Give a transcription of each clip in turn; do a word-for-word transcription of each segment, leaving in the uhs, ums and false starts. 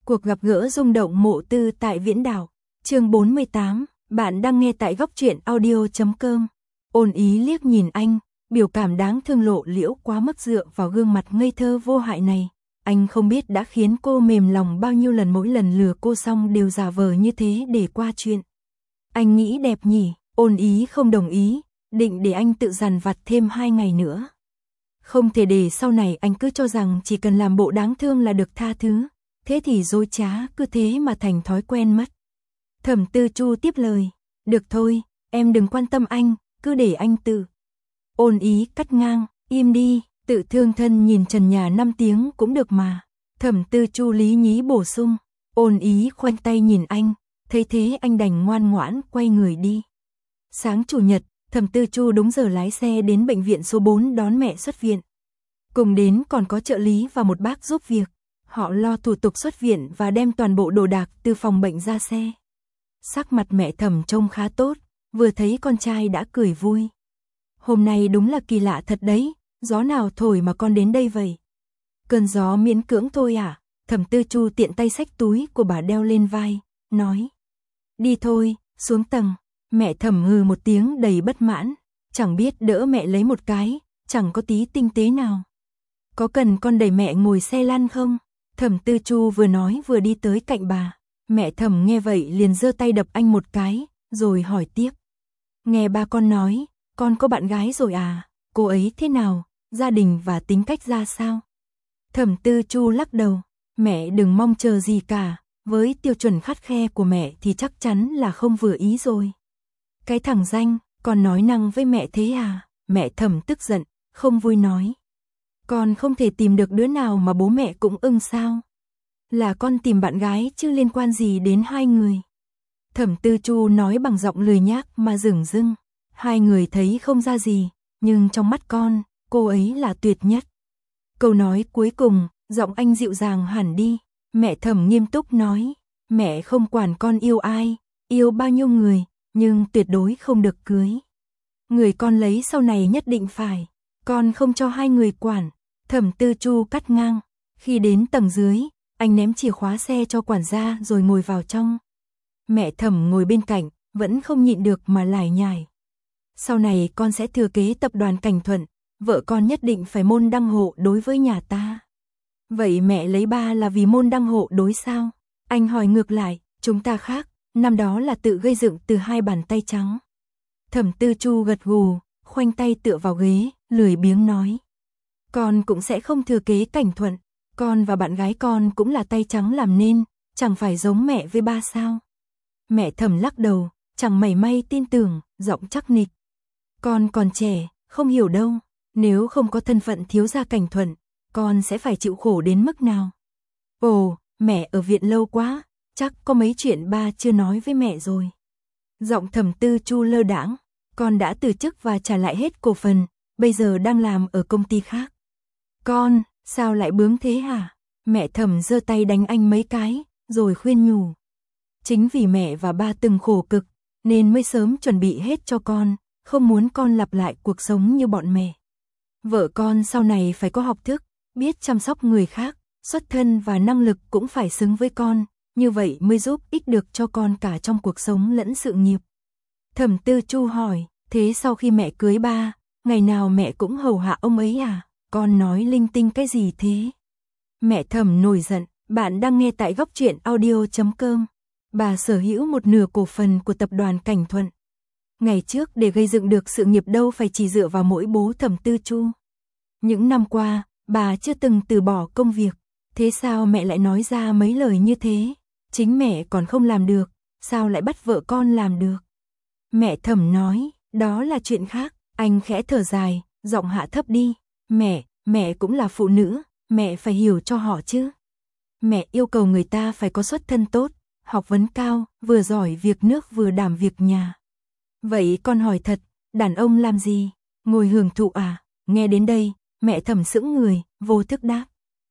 Cuộc gặp gỡ rung động Mộ Tư tại Viễn Đảo. Chương bốn mươi tám, bạn đang nghe tại góc truyện audio chấm com. Ôn Ý liếc nhìn anh, biểu cảm đáng thương lộ liễu quá mức dựa vào gương mặt ngây thơ vô hại này. Anh không biết đã khiến cô mềm lòng bao nhiêu lần, mỗi lần lừa cô xong đều giả vờ như thế để qua chuyện. Anh nghĩ đẹp nhỉ. Ôn Ý không đồng ý, định để anh tự dằn vặt thêm hai ngày nữa. Không thể để sau này anh cứ cho rằng chỉ cần làm bộ đáng thương là được tha thứ. Thế thì dối trá, cứ thế mà thành thói quen mất. Thẩm Tư Chu tiếp lời, được thôi, em đừng quan tâm anh, cứ để anh tự. Ôn Ý cắt ngang, im đi, tự thương thân nhìn trần nhà năm tiếng cũng được mà. Thẩm Tư Chu lý nhí bổ sung. Ôn Ý khoanh tay nhìn anh, thấy thế anh đành ngoan ngoãn quay người đi. Sáng chủ nhật, Thẩm Tư Chu đúng giờ lái xe đến bệnh viện số bốn đón mẹ xuất viện. Cùng đến còn có trợ lý và một bác giúp việc. Họ lo thủ tục xuất viện và đem toàn bộ đồ đạc từ phòng bệnh ra xe. Sắc mặt mẹ Thẩm trông khá tốt, vừa thấy con trai đã cười vui. Hôm nay đúng là kỳ lạ thật đấy, gió nào thổi mà con đến đây vậy? Cơn gió miễn cưỡng thôi à? Thẩm Tư Chu tiện tay xách túi của bà đeo lên vai, nói. Đi thôi, xuống tầng. Mẹ Thẩm hừ một tiếng đầy bất mãn, chẳng biết đỡ mẹ lấy một cái, chẳng có tí tinh tế nào. Có cần con đẩy mẹ ngồi xe lăn không? Thẩm Tư Chu vừa nói vừa đi tới cạnh bà. Mẹ Thẩm nghe vậy liền giơ tay đập anh một cái, rồi hỏi tiếp. Nghe ba con nói, con có bạn gái rồi à? Cô ấy thế nào? Gia đình và tính cách ra sao? Thẩm Tư Chu lắc đầu. Mẹ đừng mong chờ gì cả, với tiêu chuẩn khắt khe của mẹ thì chắc chắn là không vừa ý rồi. Cái thằng danh, con nói năng với mẹ thế à? Mẹ Thẩm tức giận, không vui nói. Con không thể tìm được đứa nào mà bố mẹ cũng ưng sao? Là con tìm bạn gái chứ liên quan gì đến hai người? Thẩm Tư Chu nói bằng giọng lười nhác mà dửng dưng. Hai người thấy không ra gì, nhưng trong mắt con, cô ấy là tuyệt nhất. Câu nói cuối cùng, giọng anh dịu dàng hẳn đi. Mẹ Thẩm nghiêm túc nói, mẹ không quản con yêu ai, yêu bao nhiêu người, nhưng tuyệt đối không được cưới. Người con lấy sau này nhất định phải, con không cho hai người quản. Thẩm Tư Chu cắt ngang. Khi đến tầng dưới, anh ném chìa khóa xe cho quản gia rồi ngồi vào trong. Mẹ Thẩm ngồi bên cạnh, vẫn không nhịn được mà lải nhải. Sau này con sẽ thừa kế tập đoàn Cảnh Thuận, vợ con nhất định phải môn đăng hộ đối với nhà ta. Vậy mẹ lấy ba là vì môn đăng hộ đối sao? Anh hỏi ngược lại, chúng ta khác, năm đó là tự gây dựng từ hai bàn tay trắng. Thẩm Tư Chu gật gù, khoanh tay tựa vào ghế, lười biếng nói. Con cũng sẽ không thừa kế Cảnh Thuận, con và bạn gái con cũng là tay trắng làm nên, chẳng phải giống mẹ với ba sao? Mẹ Thẩm lắc đầu, chẳng mảy may tin tưởng, giọng chắc nịch. Con còn trẻ, không hiểu đâu, nếu không có thân phận thiếu gia Cảnh Thuận, con sẽ phải chịu khổ đến mức nào? Ồ, mẹ ở viện lâu quá, chắc có mấy chuyện ba chưa nói với mẹ rồi. Giọng Thẩm Tư Chu lơ đãng, con đã từ chức và trả lại hết cổ phần, bây giờ đang làm ở công ty khác. Con, sao lại bướng thế hả? Mẹ Thẩm giơ tay đánh anh mấy cái, rồi khuyên nhủ. Chính vì mẹ và ba từng khổ cực, nên mới sớm chuẩn bị hết cho con, không muốn con lặp lại cuộc sống như bọn mẹ. Vợ con sau này phải có học thức, biết chăm sóc người khác, xuất thân và năng lực cũng phải xứng với con, như vậy mới giúp ích được cho con cả trong cuộc sống lẫn sự nghiệp. Thẩm Tư Chu hỏi, thế sau khi mẹ cưới ba, ngày nào mẹ cũng hầu hạ ông ấy à? Con nói linh tinh cái gì thế? Mẹ Thẩm nổi giận, bạn đang nghe tại góc truyện audio chấm com. Bà sở hữu một nửa cổ phần của tập đoàn Cảnh Thuận. Ngày trước để gây dựng được sự nghiệp đâu phải chỉ dựa vào mỗi bố Thẩm Tư Chu. Những năm qua, bà chưa từng từ bỏ công việc. Thế sao mẹ lại nói ra mấy lời như thế? Chính mẹ còn không làm được, sao lại bắt vợ con làm được? Mẹ Thẩm nói, đó là chuyện khác. Anh khẽ thở dài, giọng hạ thấp đi. Mẹ, mẹ cũng là phụ nữ, mẹ phải hiểu cho họ chứ. Mẹ yêu cầu người ta phải có xuất thân tốt, học vấn cao, vừa giỏi việc nước vừa đảm việc nhà. Vậy con hỏi thật, đàn ông làm gì? Ngồi hưởng thụ à? Nghe đến đây, mẹ Thẩm sững người, vô thức đáp.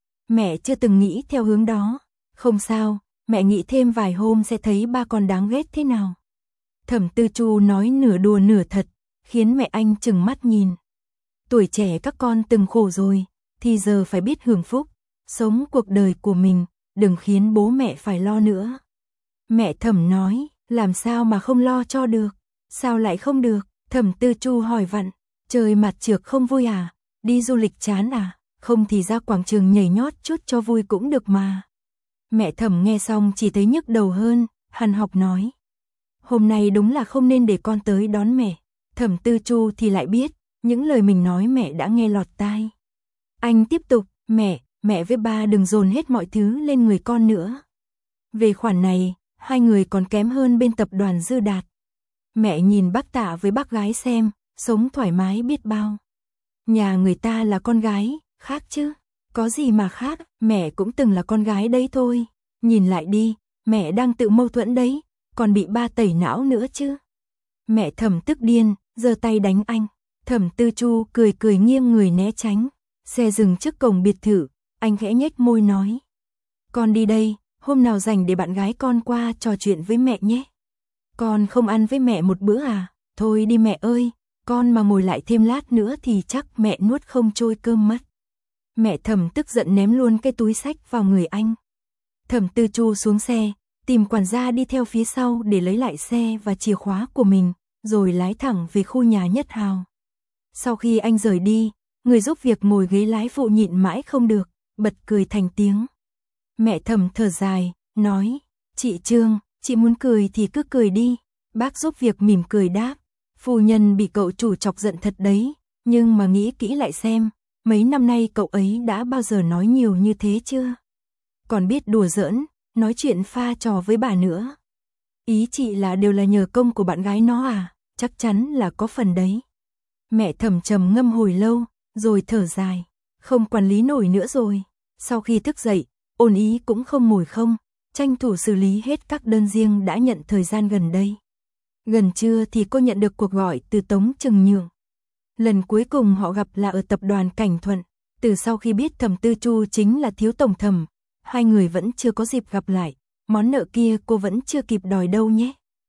Mẹ chưa từng nghĩ theo hướng đó. Không sao, mẹ nghĩ thêm vài hôm sẽ thấy ba con đáng ghét thế nào. Thẩm Tư Chu nói nửa đùa nửa thật, khiến mẹ anh trừng mắt nhìn. Tuổi trẻ các con từng khổ rồi, thì giờ phải biết hưởng phúc, sống cuộc đời của mình, đừng khiến bố mẹ phải lo nữa. Mẹ Thẩm nói, làm sao mà không lo cho được, sao lại không được, Thẩm Tư Chu hỏi vặn, trời mặt trược không vui à, đi du lịch chán à, không thì ra quảng trường nhảy nhót chút cho vui cũng được mà. Mẹ Thẩm nghe xong chỉ thấy nhức đầu hơn, hằn học nói. Hôm nay đúng là không nên để con tới đón mẹ. Thẩm Tư Chu thì lại biết, những lời mình nói mẹ đã nghe lọt tai. Anh tiếp tục, mẹ, mẹ với ba đừng dồn hết mọi thứ lên người con nữa. Về khoản này, hai người còn kém hơn bên tập đoàn Dư Đạt. Mẹ nhìn bác Tạ với bác gái xem, sống thoải mái biết bao. Nhà người ta là con gái, khác chứ. Có gì mà khác, mẹ cũng từng là con gái đấy thôi. Nhìn lại đi, mẹ đang tự mâu thuẫn đấy, còn bị ba tẩy não nữa chứ. Mẹ Thẩm tức điên, giơ tay đánh anh. Thẩm Tư Chu cười cười nghiêng người né tránh. Xe dừng trước cổng biệt thự, anh khẽ nhếch môi nói. Con đi đây, hôm nào rảnh để bạn gái con qua trò chuyện với mẹ nhé. Con không ăn với mẹ một bữa à? Thôi đi mẹ ơi, con mà ngồi lại thêm lát nữa thì chắc mẹ nuốt không trôi cơm mất. Mẹ Thẩm tức giận ném luôn cái túi xách vào người anh. Thẩm Tư Chu xuống xe, tìm quản gia đi theo phía sau để lấy lại xe và chìa khóa của mình, rồi lái thẳng về khu nhà Nhất Hào. Sau khi anh rời đi, người giúp việc ngồi ghế lái phụ nhịn mãi không được, bật cười thành tiếng. Mẹ Thẩm thở dài, nói, chị Trương, chị muốn cười thì cứ cười đi. Bác giúp việc mỉm cười đáp, phu nhân bị cậu chủ chọc giận thật đấy, nhưng mà nghĩ kỹ lại xem, mấy năm nay cậu ấy đã bao giờ nói nhiều như thế chưa? Còn biết đùa giỡn, nói chuyện pha trò với bà nữa. Ý chị là đều là nhờ công của bạn gái nó à? Chắc chắn là có phần đấy. Mẹ Thẩm trầm ngâm hồi lâu, rồi thở dài, không quản lý nổi nữa rồi. Sau khi thức dậy, Ôn Ý cũng không ngồi không, tranh thủ xử lý hết các đơn riêng đã nhận thời gian gần đây. Gần trưa thì cô nhận được cuộc gọi từ Tống Trừng Nhượng. Lần cuối cùng họ gặp là ở tập đoàn Cảnh Thuận, từ sau khi biết Thẩm Tư Chu chính là thiếu tổng thẩm, hai người vẫn chưa có dịp gặp lại, món nợ kia cô vẫn chưa kịp đòi đâu nhé.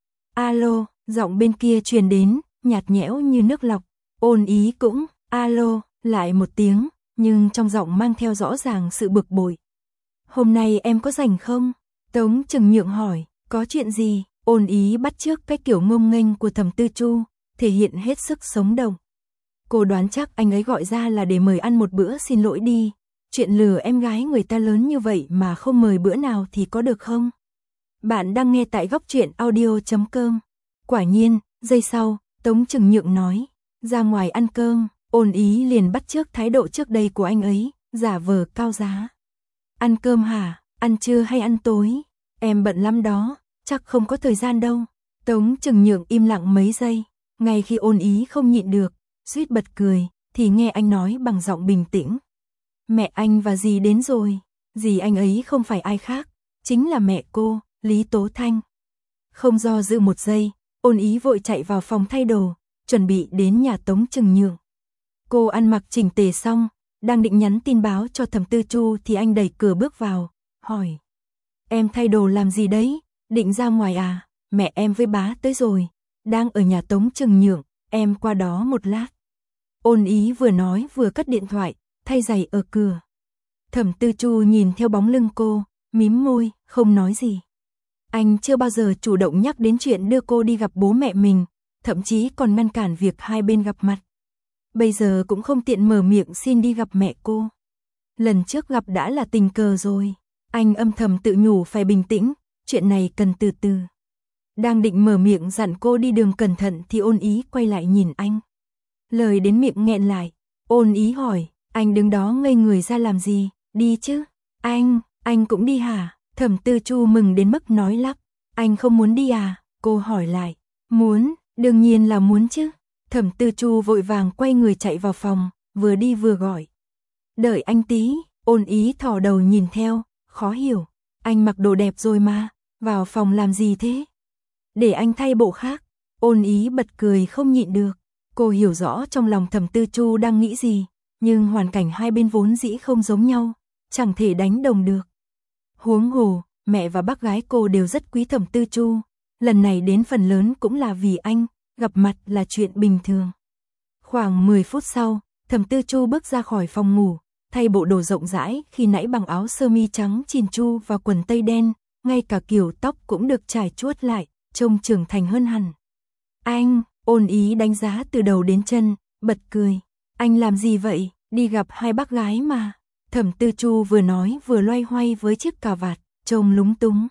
Alo, giọng bên kia truyền đến, nhạt nhẽo như nước lọc. Ôn Ý cũng, alo, lại một tiếng, nhưng trong giọng mang theo rõ ràng sự bực bội. Hôm nay em có rảnh không? Tống Trừng Nhượng hỏi, có chuyện gì? Ôn Ý bắt chước cái kiểu ngông nghênh của Thẩm Tư Chu, thể hiện hết sức sống động. Cô đoán chắc anh ấy gọi ra là để mời ăn một bữa xin lỗi đi. Chuyện lừa em gái người ta lớn như vậy mà không mời bữa nào thì có được không? Bạn đang nghe tại góc truyện audio chấm com. Quả nhiên, giây sau, Tống Trừng Nhượng nói, ra ngoài ăn cơm. Ôn Ý liền bắt chước thái độ trước đây của anh ấy, giả vờ cao giá. Ăn cơm hả? Ăn trưa hay ăn tối? Em bận lắm đó, chắc không có thời gian đâu. Tống Trừng Nhượng im lặng mấy giây, ngay khi Ôn Ý không nhịn được, suýt bật cười, thì nghe anh nói bằng giọng bình tĩnh. Mẹ anh và dì đến rồi, dì anh ấy không phải ai khác, chính là mẹ cô, Lý Tố Thanh. Không do dự một giây, Ôn Ý vội chạy vào phòng thay đồ, chuẩn bị đến nhà Tống Trừng Nhượng. Cô ăn mặc chỉnh tề xong, đang định nhắn tin báo cho Thẩm Tư Chu thì anh đẩy cửa bước vào, hỏi. Em thay đồ làm gì đấy, định ra ngoài à? Mẹ em với bá tới rồi, đang ở nhà Tống Trừng Nhượng, em qua đó một lát. Ôn Ý vừa nói vừa cất điện thoại, thay giày ở cửa. Thẩm Tư Chu nhìn theo bóng lưng cô, mím môi, không nói gì. Anh chưa bao giờ chủ động nhắc đến chuyện đưa cô đi gặp bố mẹ mình, thậm chí còn ngăn cản việc hai bên gặp mặt. Bây giờ cũng không tiện mở miệng xin đi gặp mẹ cô. Lần trước gặp đã là tình cờ rồi. Anh âm thầm tự nhủ phải bình tĩnh, chuyện này cần từ từ. Đang định mở miệng dặn cô đi đường cẩn thận thì Ôn Ý quay lại nhìn anh. Lời đến miệng nghẹn lại, Ôn Ý hỏi, anh đứng đó ngây người ra làm gì, đi chứ? Anh, anh cũng đi hả? Thẩm Tư Chu mừng đến mức nói lắp, anh không muốn đi à? Cô hỏi lại, muốn, đương nhiên là muốn chứ. Thẩm Tư Chu vội vàng quay người chạy vào phòng, vừa đi vừa gọi. Đợi anh tí. Ôn Ý thò đầu nhìn theo, khó hiểu. Anh mặc đồ đẹp rồi mà, vào phòng làm gì thế? Để anh thay bộ khác. Ôn Ý bật cười không nhịn được. Cô hiểu rõ trong lòng Thẩm Tư Chu đang nghĩ gì, nhưng hoàn cảnh hai bên vốn dĩ không giống nhau, chẳng thể đánh đồng được. Huống hồ, mẹ và bác gái cô đều rất quý Thẩm Tư Chu, lần này đến phần lớn cũng là vì anh, gặp mặt là chuyện bình thường. Khoảng mười phút sau, Thẩm Tư Chu bước ra khỏi phòng ngủ, thay bộ đồ rộng rãi khi nãy bằng áo sơ mi trắng chỉn chu và quần tây đen, ngay cả kiểu tóc cũng được trải chuốt lại, trông trưởng thành hơn hẳn. Anh, Ôn Ý đánh giá từ đầu đến chân, bật cười. Anh làm gì vậy, đi gặp hai bác gái mà. Thẩm Tư Chu vừa nói vừa loay hoay với chiếc cà vạt, trông lúng túng.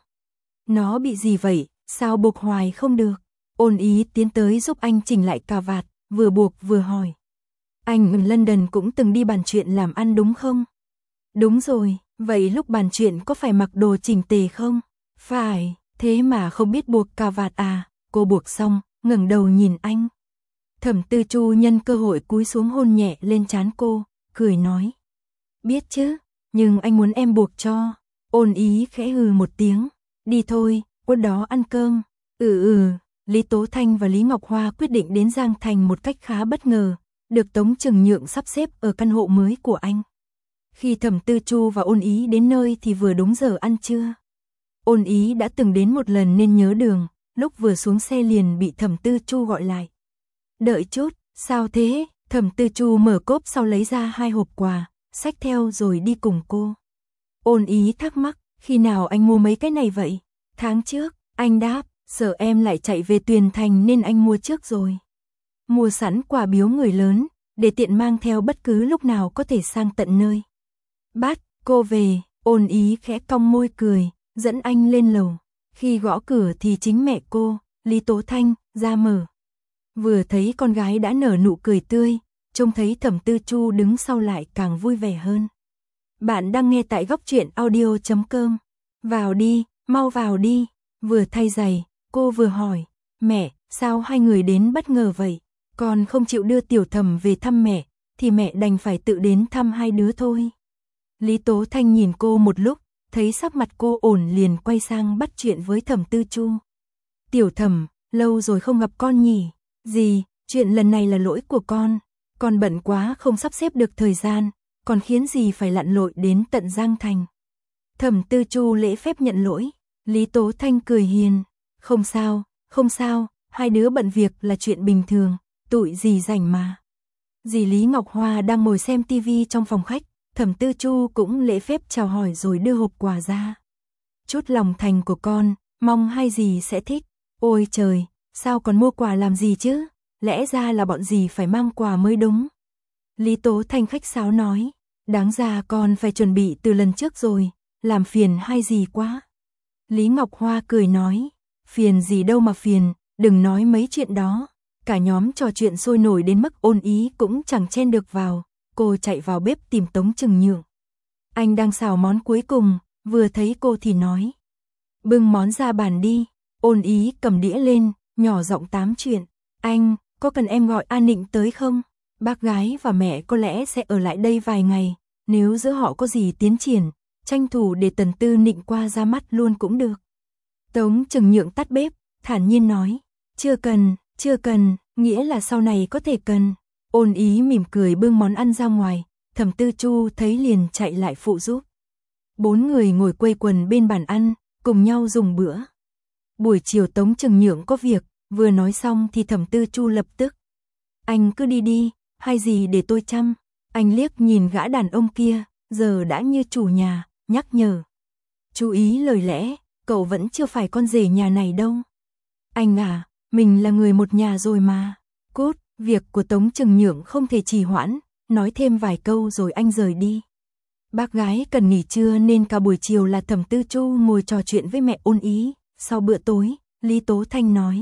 Nó bị gì vậy, sao buộc hoài không được? Ôn Ý tiến tới giúp anh chỉnh lại cà vạt, vừa buộc vừa hỏi. Anh ở London cũng từng đi bàn chuyện làm ăn đúng không? Đúng rồi, vậy lúc bàn chuyện có phải mặc đồ chỉnh tề không? Phải, thế mà không biết buộc cà vạt à? Cô buộc xong, ngẩng đầu nhìn anh. Thẩm Tư Chu nhân cơ hội cúi xuống hôn nhẹ lên trán cô, cười nói. Biết chứ, nhưng anh muốn em buộc cho. Ôn Ý khẽ hừ một tiếng. Đi thôi, qua đó ăn cơm. Ừ ừ, Lý Tố Thanh và Lý Ngọc Hoa quyết định đến Giang Thành một cách khá bất ngờ, được Tống Trừng Nhượng sắp xếp ở căn hộ mới của anh. Khi Thẩm Tư Chu và Ôn Ý đến nơi thì vừa đúng giờ ăn trưa. Ôn Ý đã từng đến một lần nên nhớ đường, lúc vừa xuống xe liền bị Thẩm Tư Chu gọi lại. Đợi chút, sao thế? Thẩm Tư Chu mở cốp sau lấy ra hai hộp quà, xách theo rồi đi cùng cô. Ôn Ý thắc mắc, khi nào anh mua mấy cái này vậy? Tháng trước, anh đáp, sợ em lại chạy về Tuyền Thành nên anh mua trước rồi. Mua sẵn quà biếu người lớn, để tiện mang theo bất cứ lúc nào có thể sang tận nơi. Bắt, cô về, Ôn Ý khẽ cong môi cười, dẫn anh lên lầu. Khi gõ cửa thì chính mẹ cô, Lý Tố Thanh, ra mở. Vừa thấy con gái đã nở nụ cười tươi, trông thấy Thẩm Tư Chu đứng sau lại càng vui vẻ hơn. Bạn đang nghe tại góc truyện audio chấm com. Vào đi, mau vào đi. Vừa thay giày, cô vừa hỏi. Mẹ, sao hai người đến bất ngờ vậy? Con không chịu đưa Tiểu Thẩm về thăm mẹ, thì mẹ đành phải tự đến thăm hai đứa thôi. Lý Tố Thanh nhìn cô một lúc, thấy sắc mặt cô ổn liền quay sang bắt chuyện với Thẩm Tư Chu. Tiểu Thẩm, lâu rồi không gặp con nhỉ? Gì, chuyện lần này là lỗi của con. Con bận quá không sắp xếp được thời gian, còn khiến gì phải lặn lội đến tận Giang Thành. Thẩm Tư Chu lễ phép nhận lỗi. Lý Tố Thanh cười hiền. Không sao, không sao, hai đứa bận việc là chuyện bình thường, tụi dì rảnh mà. Dì Lý Ngọc Hoa đang ngồi xem tivi trong phòng khách, Thẩm Tư Chu cũng lễ phép chào hỏi rồi đưa hộp quà ra. Chút lòng thành của con, mong hai dì sẽ thích. Ôi trời, sao còn mua quà làm gì chứ? Lẽ ra là bọn dì phải mang quà mới đúng. Lý Tố Thanh khách sáo nói, đáng ra con phải chuẩn bị từ lần trước rồi, làm phiền hai dì quá. Lý Ngọc Hoa cười nói, phiền gì đâu mà phiền, đừng nói mấy chuyện đó. Cả nhóm trò chuyện sôi nổi đến mức Ôn Ý cũng chẳng chen được vào, cô chạy vào bếp tìm Tống Trừng Nhượng. Anh đang xào món cuối cùng, vừa thấy cô thì nói, bưng món ra bàn đi. Ôn Ý cầm đĩa lên, nhỏ giọng tám chuyện, anh, có cần em gọi An Nịnh tới không? Bác gái và mẹ có lẽ sẽ ở lại đây vài ngày, nếu giữa họ có gì tiến triển, tranh thủ để Tần Tư Nịnh qua ra mắt luôn cũng được. Tống Trừng Nhượng tắt bếp, thản nhiên nói, chưa cần, chưa cần, nghĩa là sau này có thể cần. Ôn Ý mỉm cười bưng món ăn ra ngoài, Thẩm Tư Chu thấy liền chạy lại phụ giúp. Bốn người ngồi quây quần bên bàn ăn, cùng nhau dùng bữa. Buổi chiều Tống Trừng Nhượng có việc, vừa nói xong thì Thẩm Tư Chu lập tức. Anh cứ đi đi, hay gì để tôi chăm. Anh liếc nhìn gã đàn ông kia, giờ đã như chủ nhà, nhắc nhở. Chú ý lời lẽ, cậu vẫn chưa phải con rể nhà này đâu. Anh à, mình là người một nhà rồi mà. Cút, việc của Tống Trừng Nhượng không thể trì hoãn, nói thêm vài câu rồi anh rời đi. Bác gái cần nghỉ trưa nên cả buổi chiều là Thẩm Tư Chu ngồi trò chuyện với mẹ Ôn Ý. Sau bữa tối, Lý Tố Thanh nói,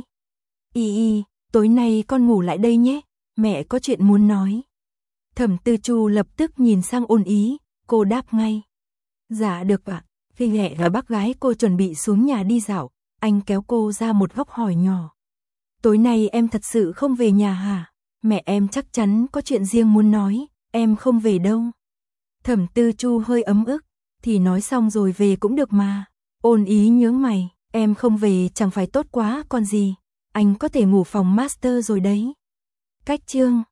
Y Y, tối nay con ngủ lại đây nhé, mẹ có chuyện muốn nói. Thẩm Tư Chu lập tức nhìn sang Ôn Ý, cô đáp ngay. Dạ được ạ. Khi mẹ và bác gái cô chuẩn bị xuống nhà đi dạo, anh kéo cô ra một góc hỏi nhỏ. Tối nay em thật sự không về nhà hả? Mẹ em chắc chắn có chuyện riêng muốn nói, em không về đâu. Thẩm Tư Chu hơi ấm ức, thì nói xong rồi về cũng được mà. Ôn Ý nhướng mày, em không về chẳng phải tốt quá còn gì, anh có thể ngủ phòng master rồi đấy. Cách chương